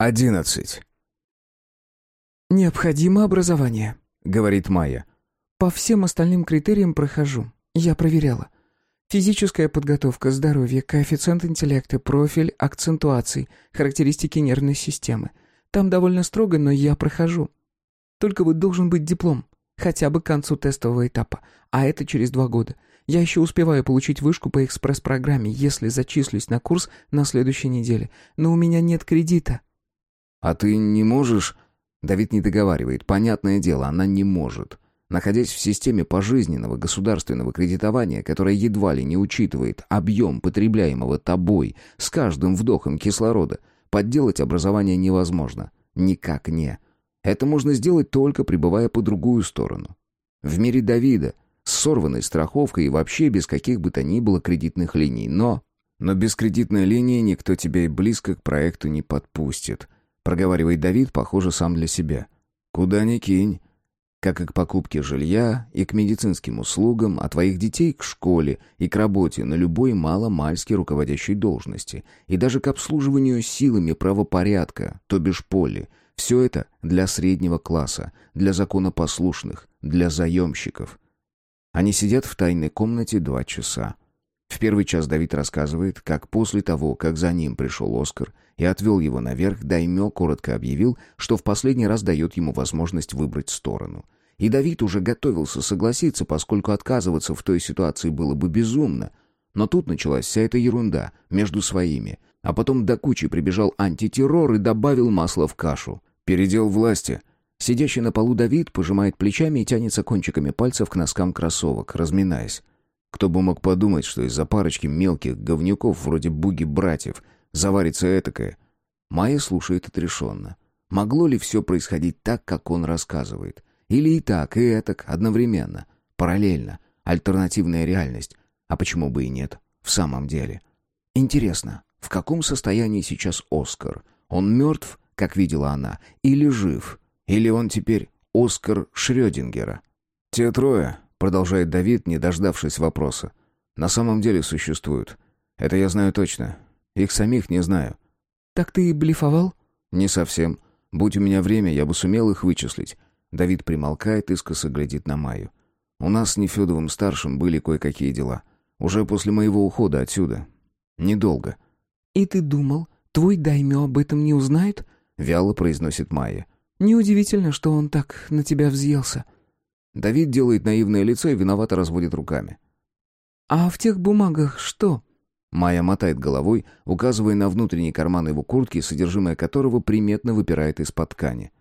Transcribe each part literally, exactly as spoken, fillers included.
Одиннадцать. «Необходимо образование», — говорит Майя. «По всем остальным критериям прохожу. Я проверяла. Физическая подготовка, здоровье, коэффициент интеллекта, профиль акцентуаций, характеристики нервной системы. Там довольно строго, но я прохожу. Только вот должен быть диплом, хотя бы к концу тестового этапа, а это через два года. Я еще успеваю получить вышку по экспресс-программе, если зачислюсь на курс на следующей неделе. Но у меня нет кредита». «А ты не можешь...» Давид не договаривает. Понятное дело, она не может. Находясь в системе пожизненного государственного кредитования, которая едва ли не учитывает объем потребляемого тобой с каждым вдохом кислорода, подделать образование невозможно. Никак не. Это можно сделать только пребывая по другую сторону. В мире Давида, с сорванной страховкой и вообще без каких бы то ни было кредитных линий. Но... Но без кредитной линии никто тебя и близко к проекту не подпустит. Проговаривает Давид, похоже, сам для себя. Куда ни кинь. Как и к покупке жилья, и к медицинским услугам, а твоих детей к школе и к работе на любой маломальски руководящей должности, и даже к обслуживанию силами правопорядка, то бишь поли. Все это для среднего класса, для законопослушных, для заемщиков. Они сидят в тайной комнате два часа. В первый час Давид рассказывает, как после того, как за ним пришел Оскар и отвел его наверх, Даймё коротко объявил, что в последний раз дает ему возможность выбрать сторону. И Давид уже готовился согласиться, поскольку отказываться в той ситуации было бы безумно. Но тут началась вся эта ерунда между своими. А потом до кучи прибежал антитеррор и добавил масла в кашу. Передел власти. Сидящий на полу Давид пожимает плечами и тянется кончиками пальцев к носкам кроссовок, разминаясь. Кто бы мог подумать, что из-за парочки мелких говнюков вроде буги-братьев заварится этакое. Майя слушает отрешенно. Могло ли все происходить так, как он рассказывает? Или и так, и этак, одновременно, параллельно, альтернативная реальность? А почему бы и нет, в самом деле? Интересно, в каком состоянии сейчас Оскар? Он мертв, как видела она, или жив? Или он теперь Оскар Шрёдингера? Те трое, продолжает Давид, не дождавшись вопроса, на самом деле существуют. Это я знаю точно. Их самих не знаю. «Так ты блефовал?» «Не совсем. Будь у меня время, я бы сумел их вычислить». Давид примолкает, искоса глядит на Майю. «У нас с Нефёдовым-старшим были кое-какие дела. Уже после моего ухода отсюда. Недолго». «И ты думал, твой Даймё об этом не узнает?» — вяло произносит Майя. «Неудивительно, что он так на тебя взъелся». Давид делает наивное лицо и виновато разводит руками. «А в тех бумагах что?» Майя мотает головой, указывая на внутренний карман его куртки, содержимое которого приметно выпирает из-под ткани.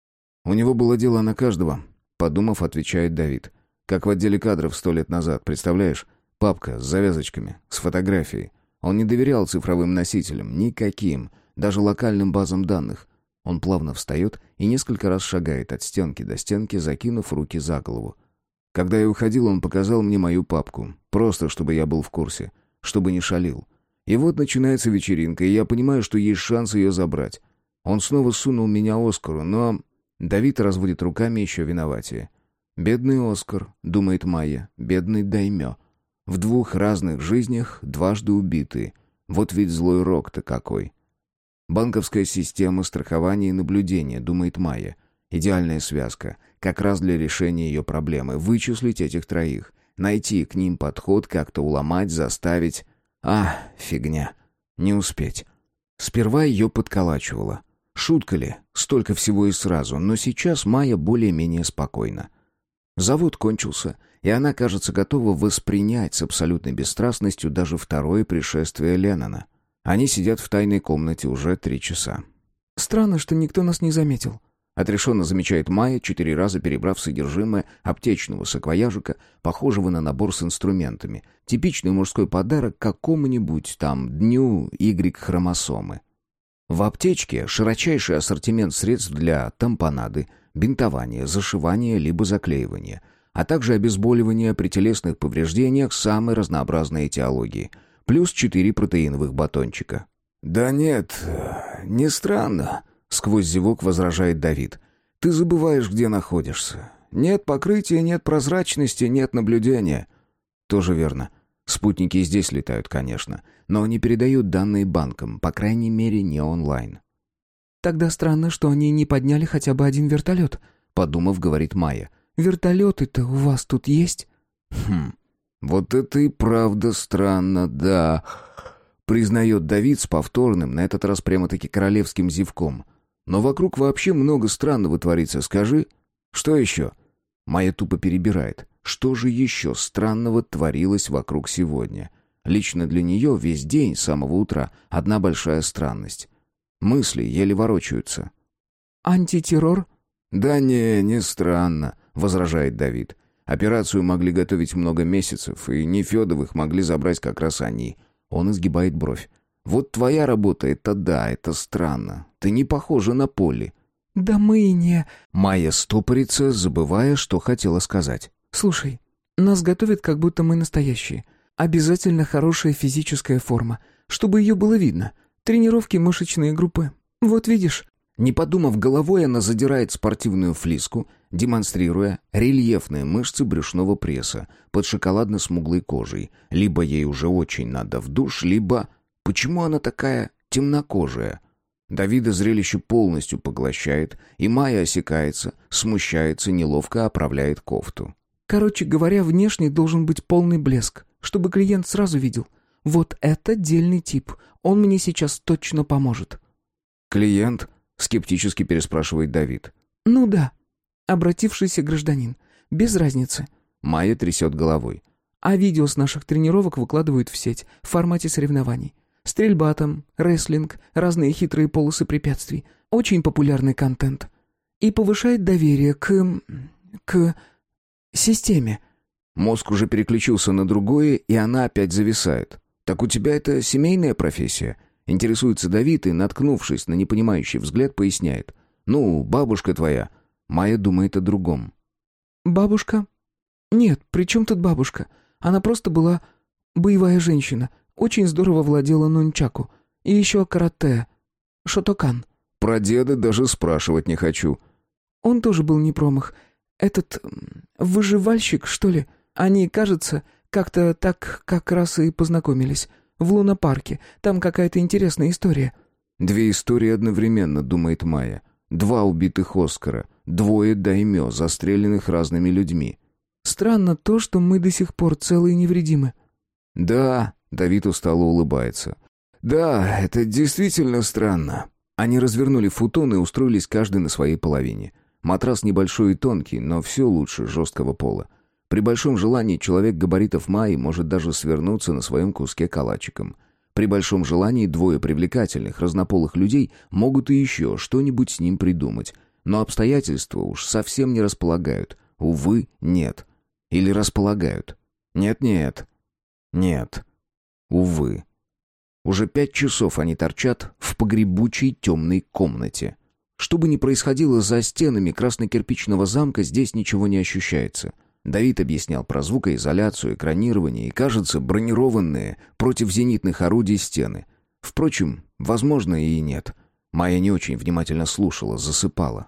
«У него было дело на каждого», — подумав, отвечает Давид. «Как в отделе кадров сто лет назад, представляешь? Папка с завязочками, с фотографией. Он не доверял цифровым носителям, никаким, даже локальным базам данных. Он плавно встает и несколько раз шагает от стенки до стенки, закинув руки за голову. Когда я уходил, он показал мне мою папку, просто чтобы я был в курсе, чтобы не шалил. И вот начинается вечеринка, и я понимаю, что есть шанс ее забрать. Он снова сунул меня Оскару, но...» Давид разводит руками еще виноватее. «Бедный Оскар», — думает Майя, — «бедный Даймё. В двух разных жизнях дважды убитые. Вот ведь злой рок-то какой». «Банковская система страхования и наблюдения», — думает Майя. «Идеальная связка. Как раз для решения ее проблемы. Вычислить этих троих. Найти к ним подход, как-то уломать, заставить. А, фигня. Не успеть». Сперва ее подколачивало. Шутка ли? Столько всего и сразу. Но сейчас Майя более-менее спокойна. Завод кончился, и она, кажется, готова воспринять с абсолютной бесстрастностью даже второе пришествие Леннона. Они сидят в тайной комнате уже три часа. «Странно, что никто нас не заметил», — отрешенно замечает Майя, четыре раза перебрав содержимое аптечного саквояжика, похожего на набор с инструментами. Типичный мужской подарок какому-нибудь там дню Y-хромосомы. В аптечке широчайший ассортимент средств для тампонады, бинтования, зашивания либо заклеивания, а также обезболивания при телесных повреждениях самой разнообразной этиологии, плюс четыре протеиновых батончика. «Да нет, не странно», — сквозь зевок возражает Давид. «Ты забываешь, где находишься. Нет покрытия, нет прозрачности, нет наблюдения». «Тоже верно. Спутники и здесь летают, конечно, но не передают данные банкам, по крайней мере, не онлайн». Тогда странно, что они не подняли хотя бы один вертолет», — подумав, говорит Майя. «Вертолеты-то у вас тут есть?» «Хм, вот это и правда странно, да», — признает Давид с повторным, на этот раз прямо-таки королевским зевком. «Но вокруг вообще много странного творится, скажи. Что еще?» Майя тупо перебирает. Что же еще странного творилось вокруг сегодня? Лично для нее весь день с самого утра одна большая странность. Мысли еле ворочаются. «Антитеррор?» «Да не, не странно», — возражает Давид. «Операцию могли готовить много месяцев, и Нефедовых могли забрать как раз они». Он изгибает бровь. «Вот твоя работа — это да, это странно. Ты не похожа на Полли». «Да мы и не...» Майя стопорится, забывая, что хотела сказать. «Слушай, нас готовят, как будто мы настоящие. Обязательно хорошая физическая форма, чтобы ее было видно. Тренировки, мышечные группы. Вот видишь». Не подумав головой, она задирает спортивную флиску, демонстрируя рельефные мышцы брюшного пресса под шоколадно-смуглой кожей. Либо ей уже очень надо в душ, либо... Почему она такая темнокожая? Давида зрелище полностью поглощает, и Майя осекается, смущается, неловко оправляет кофту. «Короче говоря, внешне должен быть полный блеск, чтобы клиент сразу видел. Вот это дельный тип, он мне сейчас точно поможет». «Клиент?» — скептически переспрашивает Давид. «Ну да, обратившийся гражданин. Без разницы». Майя трясет головой. «А видео с наших тренировок выкладывают в сеть в формате соревнований. Стрельба там, рестлинг, разные хитрые полосы препятствий. Очень популярный контент. И повышает доверие к... к... системе». Мозг уже переключился на другое, и она опять зависает. «Так у тебя это семейная профессия?» Интересуется Давид и, наткнувшись на непонимающий взгляд, поясняет. «Ну, бабушка твоя». Майя думает о другом. «Бабушка? Нет, при чем тут бабушка? Она просто была боевая женщина. Очень здорово владела нунчаку. И еще карате. Шотокан». «Про деда даже спрашивать не хочу». «Он тоже был не промах. Этот... выживальщик, что ли? Они, кажется, как-то так как раз и познакомились. В лунопарке. Там какая-то интересная история». «Две истории одновременно», — думает Майя. «Два убитых Оскара. Двое даймё, застреленных разными людьми». «Странно то, что мы до сих пор целы и невредимы». «Да», — Давид устало улыбается. «Да, это действительно странно». Они развернули футон и устроились каждый на своей половине. Матрас небольшой и тонкий, но все лучше жесткого пола. При большом желании человек габаритов Майи может даже свернуться на своем куске калачиком. При большом желании двое привлекательных, разнополых людей могут и еще что-нибудь с ним придумать. Но обстоятельства уж совсем не располагают. Увы, нет. Или располагают. Нет-нет. Нет. Увы. Уже пять часов они торчат в погребучей темной комнате. Что бы ни происходило за стенами красно-кирпичного замка, здесь ничего не ощущается. Давид объяснял про звукоизоляцию, экранирование и, кажется, бронированные против зенитных орудий стены. Впрочем, возможно, и нет. Майя не очень внимательно слушала, засыпала.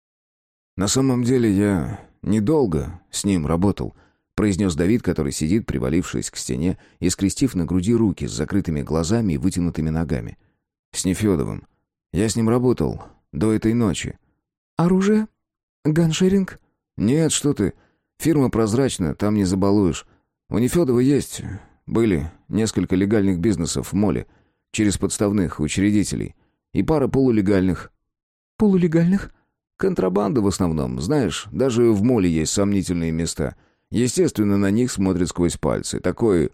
«На самом деле я недолго с ним работал», — произнес Давид, который сидит, привалившись к стене и скрестив на груди руки с закрытыми глазами и вытянутыми ногами. «С Нефедовым. Я с ним работал до этой ночи». «Оружие? Ганшеринг?» «Нет, что ты. Фирма прозрачна, там не забалуешь. У Нефедова есть, были несколько легальных бизнесов в моле, через подставных учредителей, и пара полулегальных». «Полулегальных?» «Контрабанда в основном. Знаешь, даже в моле есть сомнительные места. Естественно, на них смотрят сквозь пальцы. Такой...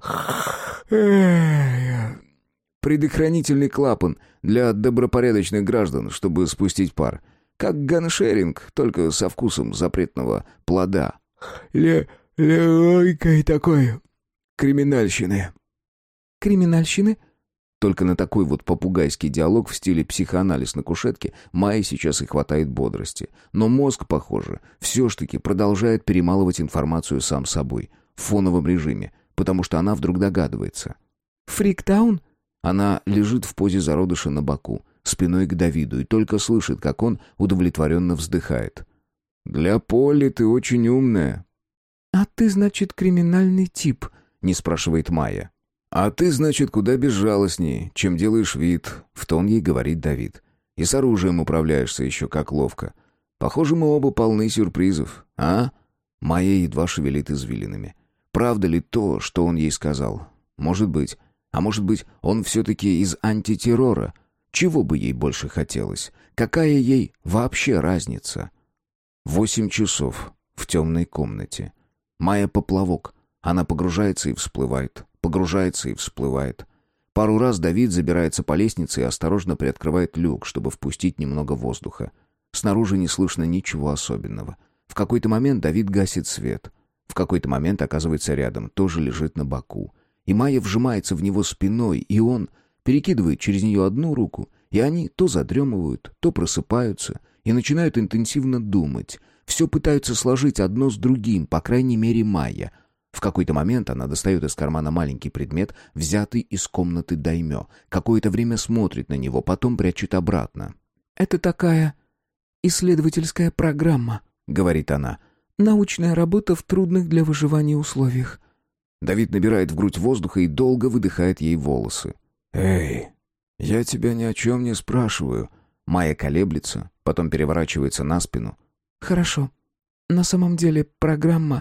предохранительный клапан для добропорядочных граждан, чтобы спустить пар. Как ганшеринг, только со вкусом запретного плода. Ле... легкой такой... криминальщины». «Криминальщины?» Только на такой вот попугайский диалог в стиле психоанализ на кушетке Майе сейчас и хватает бодрости. Но мозг, похоже, все ж таки продолжает перемалывать информацию сам собой, в фоновом режиме, потому что она вдруг догадывается. «Фриктаун?» Она лежит в позе зародыша на боку, спиной к Давиду, и только слышит, как он удовлетворенно вздыхает. «Для Полли ты очень умная». «А ты, значит, криминальный тип?» — не спрашивает Майя. «А ты, значит, куда безжалостней, чем делаешь вид», — в тон ей говорит Давид. И с оружием управляешься еще как ловко. Похоже, мы оба полны сюрпризов, а?» Майя едва шевелит извилинами. Правда ли то, что он ей сказал? Может быть. А может быть, он все-таки из антитеррора? Чего бы ей больше хотелось? Какая ей вообще разница? Восемь часов в темной комнате. Майя поплавок. Она погружается и всплывает. Погружается и всплывает. Пару раз Давид забирается по лестнице и осторожно приоткрывает люк, чтобы впустить немного воздуха. Снаружи не слышно ничего особенного. В какой-то момент Давид гасит свет. В какой-то момент оказывается рядом, тоже лежит на боку. И Майя вжимается в него спиной, и он перекидывает через нее одну руку, и они то задремывают, то просыпаются и начинают интенсивно думать. Все пытаются сложить одно с другим, по крайней мере Майя. В какой-то момент она достает из кармана маленький предмет, взятый из комнаты даймё. Какое-то время смотрит на него, потом прячет обратно. «Это такая исследовательская программа», — говорит она. «Научная работа в трудных для выживания условиях». Давид набирает в грудь воздуха и долго выдыхает ей волосы. «Эй, я тебя ни о чем не спрашиваю». Майя колеблется, потом переворачивается на спину. «Хорошо. На самом деле программа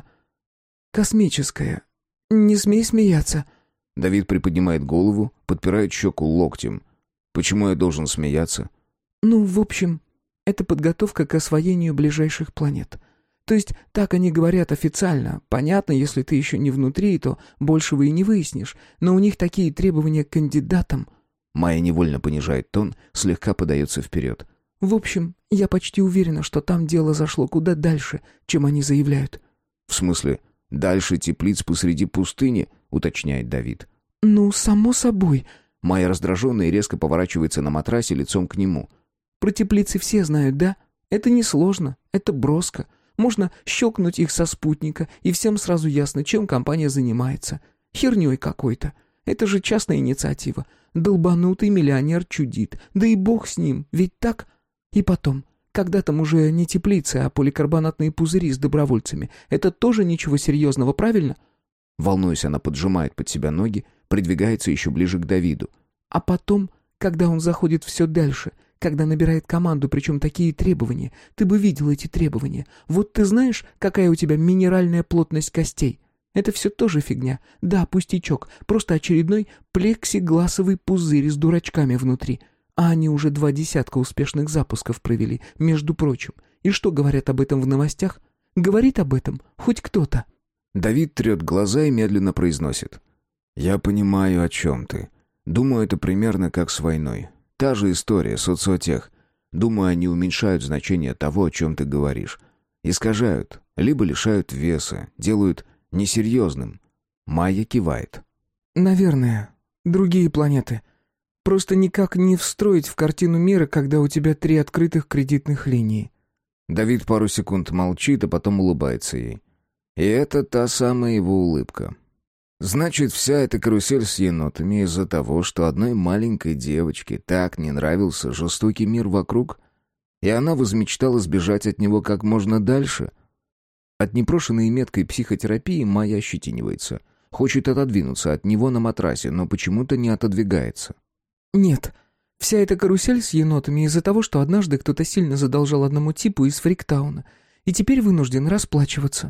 космическая. Не смей смеяться». Давид приподнимает голову, подпирает щеку локтем. «Почему я должен смеяться?» «Ну, в общем, это подготовка к освоению ближайших планет. То есть так они говорят официально. Понятно, если ты еще не внутри, то большего и не выяснишь. Но у них такие требования к кандидатам». Майя невольно понижает тон, слегка подается вперед. «В общем, я почти уверена, что там дело зашло куда дальше, чем они заявляют». «В смысле, дальше теплиц посреди пустыни?» — уточняет Давид. «Ну, само собой». Майя раздраженная и резко поворачивается на матрасе лицом к нему. «Про теплицы все знают, да? Это несложно, это броско. Можно щелкнуть их со спутника, и всем сразу ясно, чем компания занимается. Херней какой-то. Это же частная инициатива. Долбанутый миллионер чудит. Да и бог с ним, ведь так? И потом, когда там уже не теплицы, а поликарбонатные пузыри с добровольцами, это тоже ничего серьезного, правильно?» Волнуясь, она поджимает под себя ноги, придвигается еще ближе к Давиду. «А потом, когда он заходит все дальше, когда набирает команду, причем такие требования, ты бы видел эти требования. Вот ты знаешь, какая у тебя минеральная плотность костей? Это все тоже фигня. Да, пустячок, просто очередной плексигласовый пузырь с дурачками внутри. А они уже два десятка успешных запусков провели, между прочим. И что говорят об этом в новостях? Говорит об этом хоть кто-то?» Давид трет глаза и медленно произносит. «Я понимаю, о чем ты. Думаю, это примерно как с войной. Та же история, соцсетях. Думаю, они уменьшают значение того, о чем ты говоришь. Искажают, либо лишают веса, делают несерьезным». Майя кивает. «Наверное. Другие планеты. Просто никак не встроить в картину мира, когда у тебя три открытых кредитных линии». Давид пару секунд молчит, а потом улыбается ей. И это та самая его улыбка. Значит, вся эта карусель с енотами из-за того, что одной маленькой девочке так не нравился жестокий мир вокруг, и она возмечтала сбежать от него как можно дальше. От непрошенной и меткой психотерапии Майя ощетинивается. Хочет отодвинуться от него на матрасе, но почему-то не отодвигается. «Нет, вся эта карусель с енотами из-за того, что однажды кто-то сильно задолжал одному типу из Фриктауна, и теперь вынужден расплачиваться».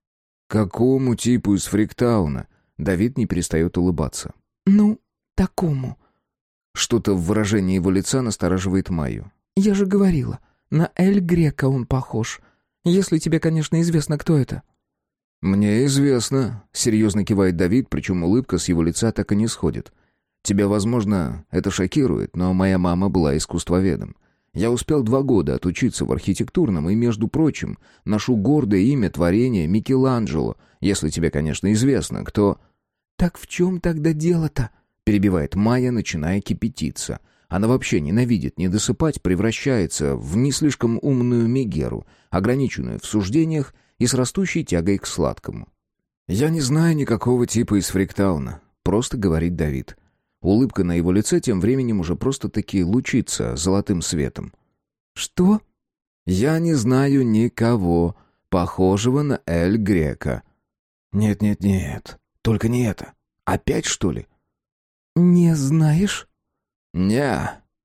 «Какому типу из Фриктауна?» Давид не перестает улыбаться. «Ну, такому». Что-то в выражении его лица настораживает Майю. «Я же говорила, на Эль Грека он похож. Если тебе, конечно, известно, кто это». «Мне известно», — серьезно кивает Давид, причем улыбка с его лица так и не сходит. «Тебя, возможно, это шокирует, но моя мама была искусствоведом. Я успел два года отучиться в архитектурном и, между прочим, ношу гордое имя творения Микеланджело, если тебе, конечно, известно, кто...» «Так в чем тогда дело-то?» — перебивает Майя, начиная кипятиться. Она вообще ненавидит не досыпать, превращается в не слишком умную мегеру, ограниченную в суждениях и с растущей тягой к сладкому. «Я не знаю никакого типа из Фриктауна», — просто говорит Давид. Улыбка на его лице тем временем уже просто-таки лучится золотым светом. «Что?» «Я не знаю никого, похожего на Эль Грека». «Нет-нет-нет, только не это. Опять, что ли?» «Не знаешь?» «Не,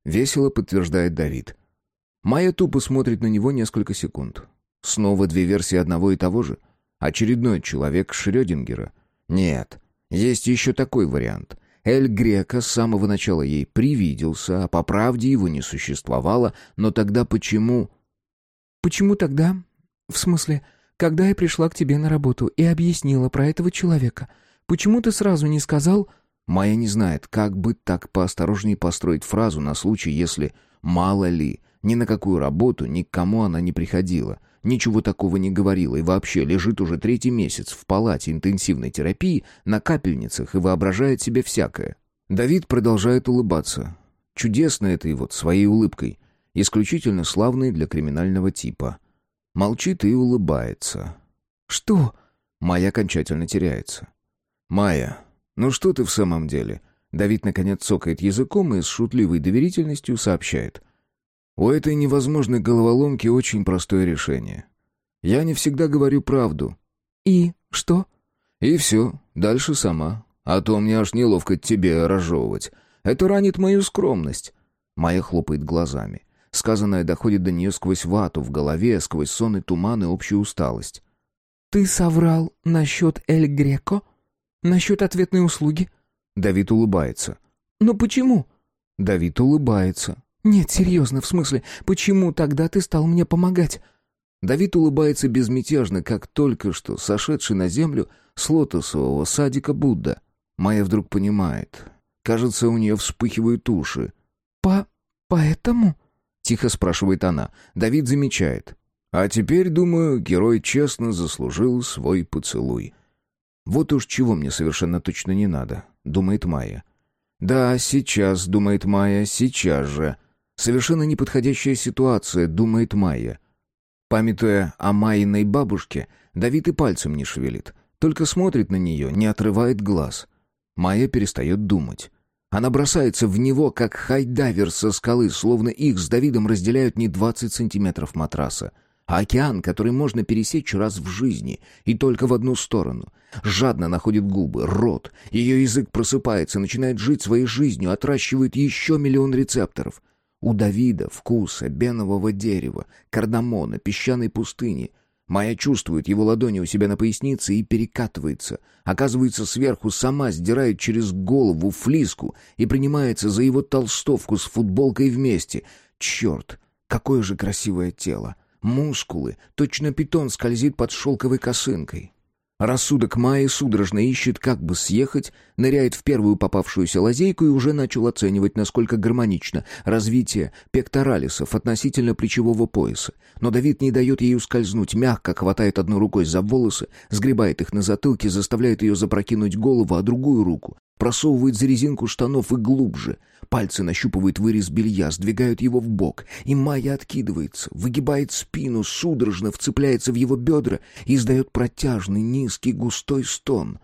весело подтверждает Давид. Майя тупо смотрит на него несколько секунд. Снова две версии одного и того же. Очередной человек Шрёдингера. Нет, есть еще такой вариант. Эль Греко с самого начала ей привиделся, а по правде его не существовало, но тогда почему... Почему тогда? В смысле, когда я пришла к тебе на работу и объяснила про этого человека, почему ты сразу не сказал... Майя не знает, как бы так поосторожнее построить фразу на случай, если, мало ли, ни на какую работу, ни к кому она не приходила, ничего такого не говорила и вообще лежит уже третий месяц в палате интенсивной терапии на капельницах и воображает себе всякое. Давид продолжает улыбаться. Чудесно это его своей улыбкой, исключительно славной для криминального типа. Молчит и улыбается. «Что?» Майя окончательно теряется. «Майя, ну что ты в самом деле?» Давид наконец цокает языком и с шутливой доверительностью сообщает. «У этой невозможной головоломки очень простое решение. Я не всегда говорю правду». «И что?» «И все, дальше сама. А то мне аж неловко тебе разжевывать. Это ранит мою скромность». Майя хлопает глазами. Сказанное доходит до нее сквозь вату в голове, сквозь сон и туман и общую усталость. «Ты соврал насчет Эль Греко? Насчет ответной услуги?» Давид улыбается. «Но почему?» Давид улыбается. «Нет, серьезно, в смысле, почему тогда ты стал мне помогать?» Давид улыбается безмятежно, как только что сошедший на землю с лотосового садика Будда. Майя вдруг понимает. Кажется, у нее вспыхивают уши. «По... поэтому?» — тихо спрашивает она. Давид замечает. «А теперь, думаю, герой честно заслужил свой поцелуй». «Вот уж чего мне совершенно точно не надо», — думает Майя. «Да, сейчас», — думает Майя, — «сейчас же». «Совершенно неподходящая ситуация», — думает Майя. Памятуя о Майиной бабушке, Давид и пальцем не шевелит, только смотрит на нее, не отрывает глаз. Майя перестает думать. Она бросается в него, как хайдайвер со скалы, словно их с Давидом разделяют не двадцать сантиметров матраса, а океан, который можно пересечь раз в жизни, и только в одну сторону. Жадно находит губы, рот, ее язык просыпается, начинает жить своей жизнью, отращивает еще миллион рецепторов. У Давида вкус обенового дерева, кардамона, песчаной пустыни. Майя чувствует его ладони у себя на пояснице и перекатывается. Оказывается, сверху сама сдирает через голову флиску и принимается за его толстовку с футболкой вместе. Черт, какое же красивое тело! Мускулы, точно питон скользит под шелковой косынкой. Рассудок Майи судорожно ищет, как бы съехать, ныряет в первую попавшуюся лазейку и уже начал оценивать, насколько гармонично развитие пекторалисов относительно плечевого пояса. Но Давид не дает ей ускользнуть, мягко хватает одной рукой за волосы, сгребает их на затылке, заставляет ее запрокинуть голову, а другую руку просовывает за резинку штанов и глубже. Пальцы нащупывают вырез белья, сдвигают его в бок, и Майя откидывается, выгибает спину, судорожно вцепляется в его бедра и издает протяжный, низкий, густой стон.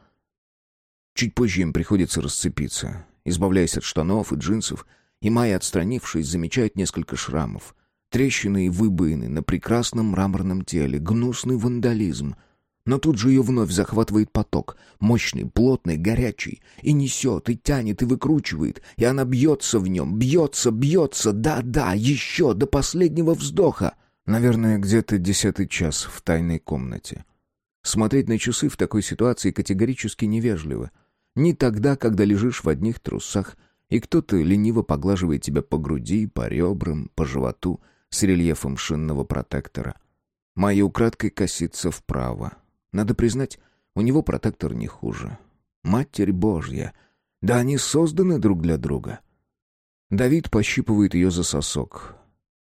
Чуть позже им приходится расцепиться, избавляясь от штанов и джинсов, и Майя, отстранившись, замечает несколько шрамов. Трещины и выбоины на прекрасном мраморном теле, гнусный вандализм. Но тут же ее вновь захватывает поток, мощный, плотный, горячий, и несет, и тянет, и выкручивает, и она бьется в нем, бьется, бьется, да-да, еще, до последнего вздоха. Наверное, где-то десятый час в тайной комнате. Смотреть на часы в такой ситуации категорически невежливо. Не тогда, когда лежишь в одних трусах, и кто-то лениво поглаживает тебя по груди, по ребрам, по животу с рельефом шинного протектора. Майя украдкой косится вправо. Надо признать, у него протектор не хуже. Матерь Божья! Да они созданы друг для друга. Давид пощипывает ее за сосок.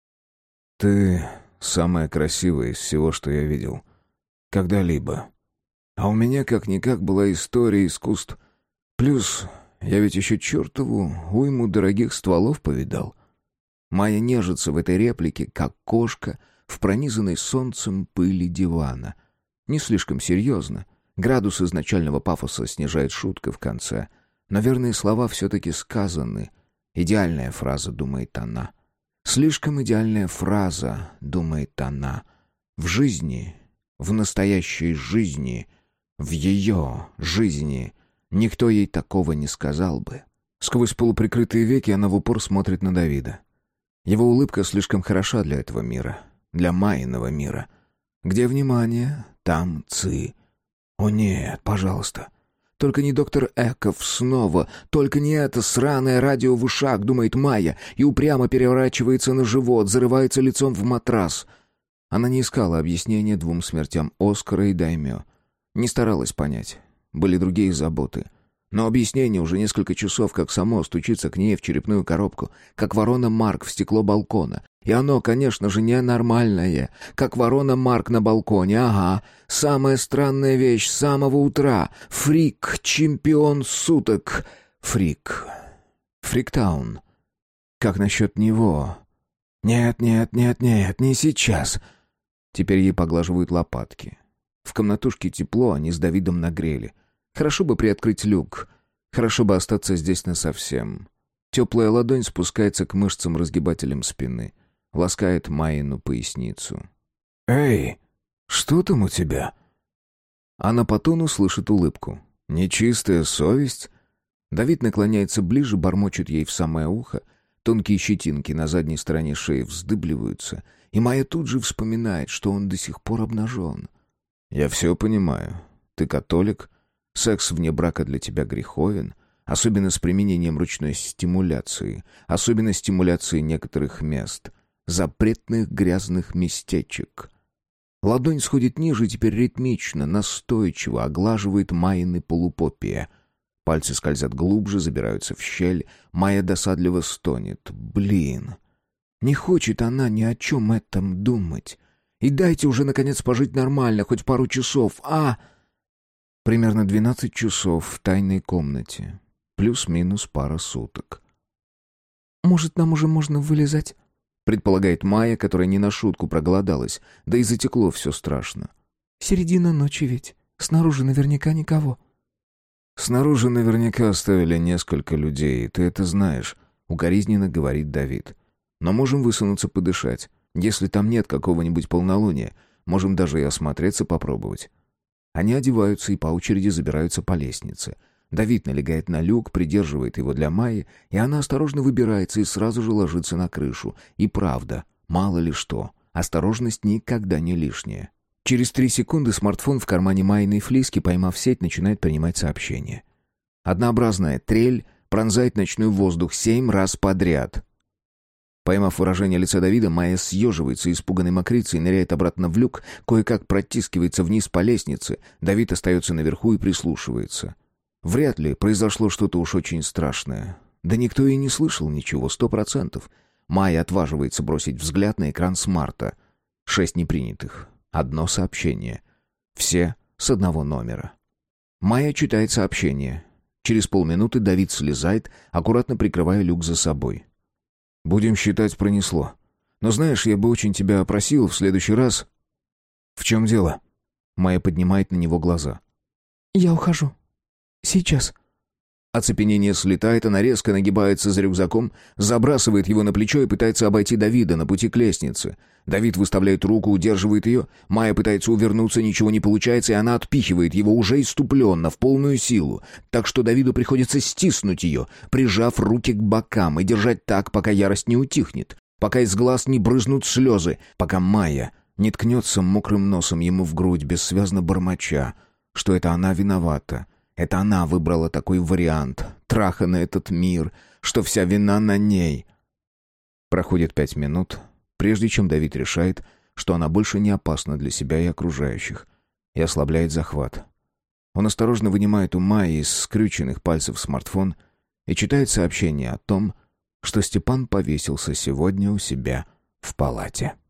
«Ты самая красивая из всего, что я видел. Когда-либо. А у меня как-никак была история искусств. Плюс я ведь еще чертову уйму дорогих стволов повидал». Майя нежится в этой реплике, как кошка в пронизанной солнцем пыли дивана. Не слишком серьезно. Градус изначального пафоса снижает шутка в конце. Наверное, слова все-таки сказаны. Идеальная фраза, думает она. Слишком идеальная фраза, думает она. В жизни, в настоящей жизни, в ее жизни никто ей такого не сказал бы. Сквозь полуприкрытые веки она в упор смотрит на Давида. Его улыбка слишком хороша для этого мира, для Майиного мира. Где внимание, там ци. О нет, пожалуйста. Только не доктор Эков снова, только не это сраное радио в ушах, думает Майя, и упрямо переворачивается на живот, зарывается лицом в матрас. Она не искала объяснения двум смертям Оскара и Даймё. Не старалась понять. Были другие заботы. Но объяснение уже несколько часов как само стучится к ней в черепную коробку, как ворона Марк в стекло балкона. И оно, конечно же, ненормальное, как ворона Марк на балконе, ага. Самая странная вещь с самого утра. Фрик, чемпион суток. Фрик. Фриктаун. Как насчет него? Нет, нет, нет, нет, не сейчас. Теперь ей поглаживают лопатки. В комнатушке тепло, они с Давидом нагрели. Хорошо бы приоткрыть люк. Хорошо бы остаться здесь насовсем. Теплая ладонь спускается к мышцам-разгибателям спины. Ласкает Майину поясницу. «Эй, что там у тебя?» Она по тону слышит улыбку. «Нечистая совесть?» Давид наклоняется ближе, бормочет ей в самое ухо. Тонкие щетинки на задней стороне шеи вздыбливаются, и Майя тут же вспоминает, что он до сих пор обнажен. «Я все понимаю. Ты католик. Секс вне брака для тебя греховен, особенно с применением ручной стимуляции, особенно стимуляции некоторых мест, запретных грязных местечек». Ладонь сходит ниже и теперь ритмично, настойчиво оглаживает Майины полупопия. Пальцы скользят глубже, забираются в щель. Майя досадливо стонет. «Блин, не хочет она ни о чем этом думать. И дайте уже, наконец, пожить нормально, хоть пару часов, а...» Примерно двенадцать часов в тайной комнате. Плюс-минус пара суток. «Может, нам уже можно вылезать?» Предполагает Майя, которая не на шутку проголодалась. Да и затекло все страшно. «Середина ночи ведь. Снаружи наверняка никого». «Снаружи наверняка оставили несколько людей, ты это знаешь», — укоризненно говорит Давид. «Но можем высунуться подышать. Если там нет какого-нибудь полнолуния, можем даже и осмотреться попробовать». Они одеваются и по очереди забираются по лестнице. Давид налегает на люк, придерживает его для Майи, и она осторожно выбирается и сразу же ложится на крышу. И правда, мало ли что, осторожность никогда не лишняя. Через три секунды смартфон в кармане Майиной флиски, поймав сеть, начинает принимать сообщение. Однообразная трель пронзает ночной воздух семь раз подряд. Поймав выражение лица Давида, Майя съеживается испуганной мокрицей и ныряет обратно в люк, кое-как протискивается вниз по лестнице. Давид остается наверху и прислушивается. Вряд ли произошло что-то уж очень страшное. Да никто и не слышал ничего, сто процентов. Майя отваживается бросить взгляд на экран смарта. Шесть непринятых. Одно сообщение. Все с одного номера. Майя читает сообщение. Через полминуты Давид слезает, аккуратно прикрывая люк за собой. «Будем считать, пронесло. Но знаешь, я бы очень тебя просил в следующий раз...» «В чем дело?» Майя поднимает на него глаза. «Я ухожу. Сейчас». Оцепенение слетает, она резко нагибается за рюкзаком, забрасывает его на плечо и пытается обойти Давида на пути к лестнице. Давид выставляет руку, удерживает ее. Майя пытается увернуться, ничего не получается, и она отпихивает его уже иступленно, в полную силу. Так что Давиду приходится стиснуть ее, прижав руки к бокам, и держать так, пока ярость не утихнет, пока из глаз не брызнут слезы, пока Майя не ткнется мокрым носом ему в грудь, бессвязно бормоча, что это она виновата. Это она выбрала такой вариант, траха на этот мир, что вся вина на ней. Проходит пять минут, прежде чем Давид решает, что она больше не опасна для себя и окружающих, и ослабляет захват. Он осторожно вынимает у Майи из скрюченных пальцев смартфон и читает сообщение о том, что Степан повесился сегодня у себя в палате.